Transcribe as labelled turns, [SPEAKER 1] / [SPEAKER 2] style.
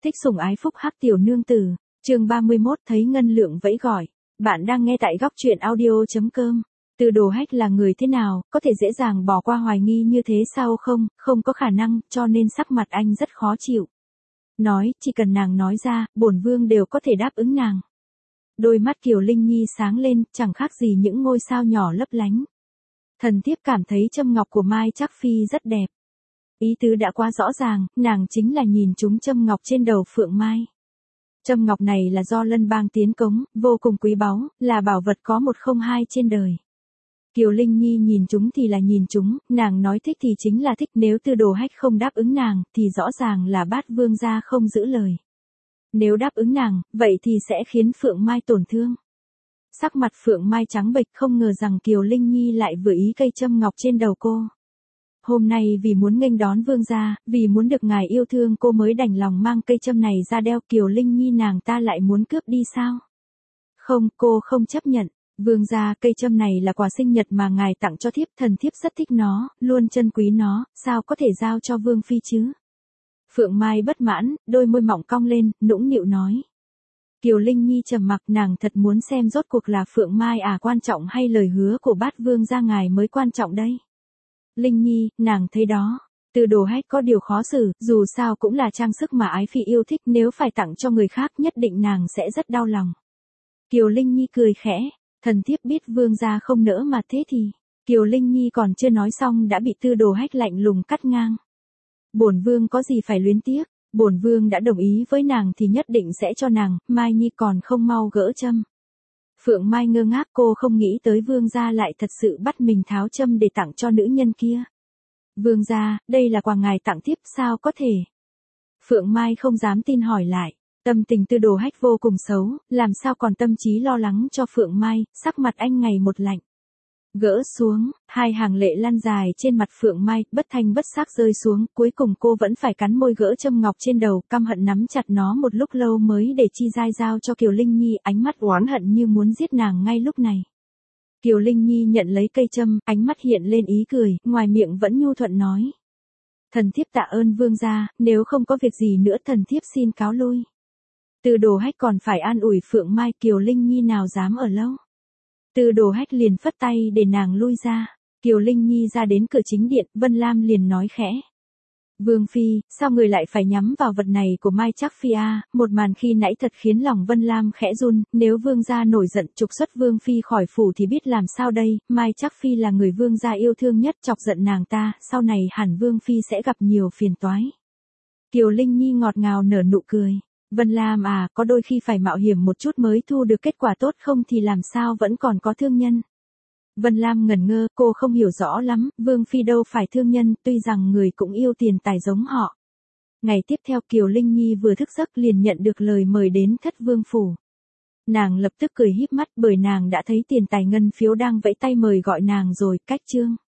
[SPEAKER 1] Thích sủng ái phúc hắc tiểu nương tử, chương 31 thấy ngân lượng vẫy gọi. Bạn đang nghe tại góc truyện audio.com. Từ Đồ Hách là người thế nào, có thể dễ dàng bỏ qua hoài nghi như thế sao không, không có khả năng, cho nên sắc mặt anh rất khó chịu. Nói, chỉ cần nàng nói ra, bổn vương đều có thể đáp ứng nàng. Đôi mắt Kiều Linh Nhi sáng lên, chẳng khác gì những ngôi sao nhỏ lấp lánh. Thần thiếp cảm thấy châm ngọc của Mai Trác Phi rất đẹp. Ý tứ đã quá rõ ràng, nàng chính là nhìn trúng châm ngọc trên đầu Phượng Mai. Châm ngọc này là do Lân Bang tiến cống, vô cùng quý báu, là bảo vật có một không hai trên đời. Kiều Linh Nhi nhìn chúng thì là nhìn chúng, nàng nói thích thì chính là thích, nếu Từ Đồ Hách không đáp ứng nàng, thì rõ ràng là Bát Vương gia không giữ lời. Nếu đáp ứng nàng, vậy thì sẽ khiến Phượng Mai tổn thương. Sắc mặt Phượng Mai trắng bệch, không ngờ rằng Kiều Linh Nhi lại vừa ý cây châm ngọc trên đầu cô. Hôm nay vì muốn nghênh đón vương gia, vì muốn được ngài yêu thương cô mới đành lòng mang cây châm này ra đeo. Kiều Linh Nhi nàng ta lại muốn cướp đi sao? Không, cô không chấp nhận. Vương gia, cây châm này là quà sinh nhật mà ngài tặng cho thiếp, thần thiếp rất thích nó, luôn trân quý nó, sao có thể giao cho vương phi chứ? Phượng Mai bất mãn, đôi môi mỏng cong lên, nũng nịu nói. Kiều Linh Nhi trầm mặc, nàng thật muốn xem rốt cuộc là Phượng Mai quan trọng hay lời hứa của Bát Vương gia ngài mới quan trọng đây. Linh Nhi, nàng thấy đó, Từ Đồ Hách có điều khó xử, dù sao cũng là trang sức mà ái phi yêu thích, nếu phải tặng cho người khác nhất định nàng sẽ rất đau lòng. Kiều Linh Nhi cười khẽ, thần thiếp biết vương gia không nỡ mà thế thì. Kiều Linh Nhi còn chưa nói xong đã bị Từ Đồ Hách lạnh lùng cắt ngang. Bổn vương có gì phải luyến tiếc, bổn vương đã đồng ý với nàng thì nhất định sẽ cho nàng, Mai Nhi còn không mau gỡ châm. Phượng Mai ngơ ngác, cô không nghĩ tới vương gia lại thật sự bắt mình tháo châm để tặng cho nữ nhân kia. Vương gia, đây là quà ngài tặng thiếp, sao có thể? Phượng Mai không dám tin hỏi lại, tâm tình Từ Đồ Hách vô cùng xấu, làm sao còn tâm trí lo lắng cho Phượng Mai, sắc mặt anh ngày một lạnh. Gỡ xuống, hai hàng lệ lan dài trên mặt Phượng Mai, bất thanh bất sắc rơi xuống, cuối cùng cô vẫn phải cắn môi gỡ châm ngọc trên đầu, căm hận nắm chặt nó một lúc lâu mới để chi dai giao cho Kiều Linh Nhi, ánh mắt oán hận như muốn giết nàng ngay lúc này. Kiều Linh Nhi nhận lấy cây châm, ánh mắt hiện lên ý cười, ngoài miệng vẫn nhu thuận nói. Thần thiếp tạ ơn vương gia, nếu không có việc gì nữa thần thiếp xin cáo lui. Từ Đồ Hách còn phải an ủi Phượng Mai, Kiều Linh Nhi nào dám ở lâu. Từ Đồ Hách liền phất tay để nàng lui ra. Kiều Linh Nhi ra đến cửa chính điện, Vân Lam liền nói khẽ. Vương phi, sao người lại phải nhắm vào vật này của Mai Trác Phi à? Một màn khi nãy thật khiến lòng Vân Lam khẽ run, nếu vương gia nổi giận trục xuất vương phi khỏi phủ thì biết làm sao đây, Mai Trác Phi là người vương gia yêu thương nhất, chọc giận nàng ta, sau này hẳn vương phi sẽ gặp nhiều phiền toái. Kiều Linh Nhi ngọt ngào nở nụ cười. Vân Lam có đôi khi phải mạo hiểm một chút mới thu được kết quả tốt, không thì làm sao vẫn còn có thương nhân. Vân Lam ngẩn ngơ, cô không hiểu rõ lắm, vương phi đâu phải thương nhân, tuy rằng người cũng yêu tiền tài giống họ. Ngày tiếp theo Kiều Linh Nhi vừa thức giấc liền nhận được lời mời đến Thất Vương phủ. Nàng lập tức cười híp mắt bởi nàng đã thấy tiền tài ngân phiếu đang vẫy tay mời gọi nàng rồi, cách chương.